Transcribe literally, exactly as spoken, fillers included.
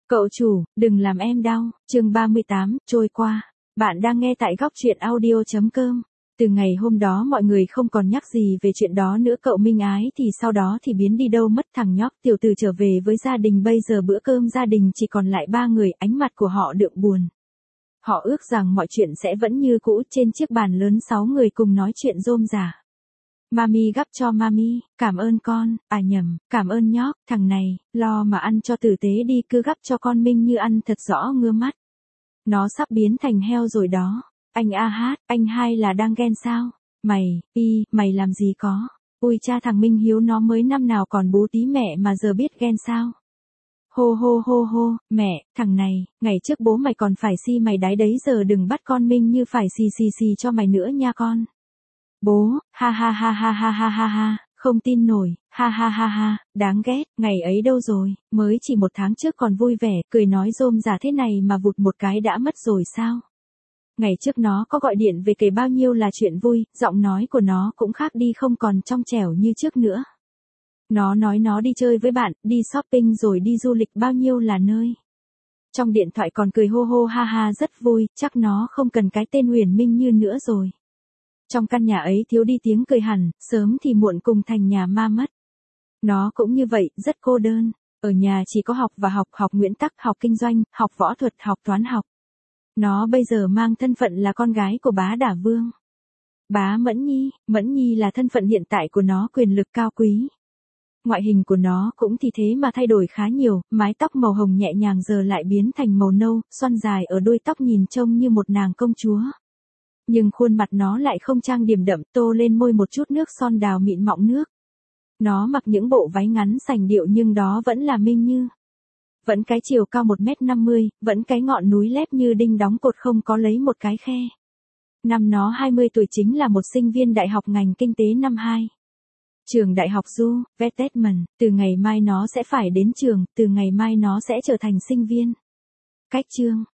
Cậu chủ, đừng làm em đau, chương ba mươi tám, trôi qua. Bạn đang nghe tại góc truyện audio.com. Từ ngày hôm đó mọi người không còn nhắc gì về chuyện đó nữa. Cậu Minh Ái thì sau đó thì biến đi đâu mất. Thằng nhóc tiểu tử trở về với gia đình. Bây giờ bữa cơm gia đình chỉ còn lại ba người. Ánh mặt của họ đượm buồn. Họ ước rằng mọi chuyện sẽ vẫn như cũ. Trên chiếc bàn lớn sáu người cùng nói chuyện rôm rả. Mami gắp cho Mami, cảm ơn con, à nhầm, cảm ơn nhóc, thằng này, lo mà ăn cho tử tế đi, cứ gắp cho con Minh Như ăn thật rõ ngứa mắt. Nó sắp biến thành heo rồi đó. Anh a hát, anh hai là đang ghen sao? Mày, y, mày làm gì có? Ui cha, thằng Minh Hiếu nó mới năm nào còn bú tí mẹ mà giờ biết ghen sao? Hô hô hô hô, mẹ, thằng này, ngày trước bố mày còn phải si mày đái đấy, giờ đừng bắt con Minh Như phải xì xì xì cho mày nữa nha con. Bố, ha ha ha ha ha ha ha ha, không tin nổi, ha ha ha ha, đáng ghét, ngày ấy đâu rồi, mới chỉ một tháng trước còn vui vẻ, cười nói rôm rả thế này mà vụt một cái đã mất rồi sao? Ngày trước nó có gọi điện về kể bao nhiêu là chuyện vui, giọng nói của nó cũng khác đi, không còn trong trẻo như trước nữa. Nó nói nó đi chơi với bạn, đi shopping rồi đi du lịch bao nhiêu là nơi. Trong điện thoại còn cười hô hô ha ha rất vui, chắc nó không cần cái tên Huyền Minh Như nữa rồi. Trong căn nhà ấy thiếu đi tiếng cười hẳn, sớm thì muộn cùng thành nhà ma mất. Nó cũng như vậy, rất cô đơn. Ở nhà chỉ có học và học, học nguyên tắc, học kinh doanh, học võ thuật, học toán học. Nó bây giờ mang thân phận là con gái của bá Đả Vương. Bá Mẫn Nhi, Mẫn Nhi là thân phận hiện tại của nó, quyền lực cao quý. Ngoại hình của nó cũng thì thế mà thay đổi khá nhiều, mái tóc màu hồng nhẹ nhàng giờ lại biến thành màu nâu, xoăn dài ở đuôi tóc nhìn trông như một nàng công chúa. Nhưng khuôn mặt nó lại không trang điểm đậm, tô lên môi một chút nước son đào mịn mọng nước. Nó mặc những bộ váy ngắn sành điệu nhưng đó vẫn là Minh Như. Vẫn cái chiều cao một mét năm mươi, vẫn cái ngọn núi lép như đinh đóng cột không có lấy một cái khe. Năm nó hai mươi tuổi chính là một sinh viên đại học ngành kinh tế năm hai. Trường đại học Du, Vetesman, từ ngày mai nó sẽ phải đến trường, từ ngày mai nó sẽ trở thành sinh viên. Cách chương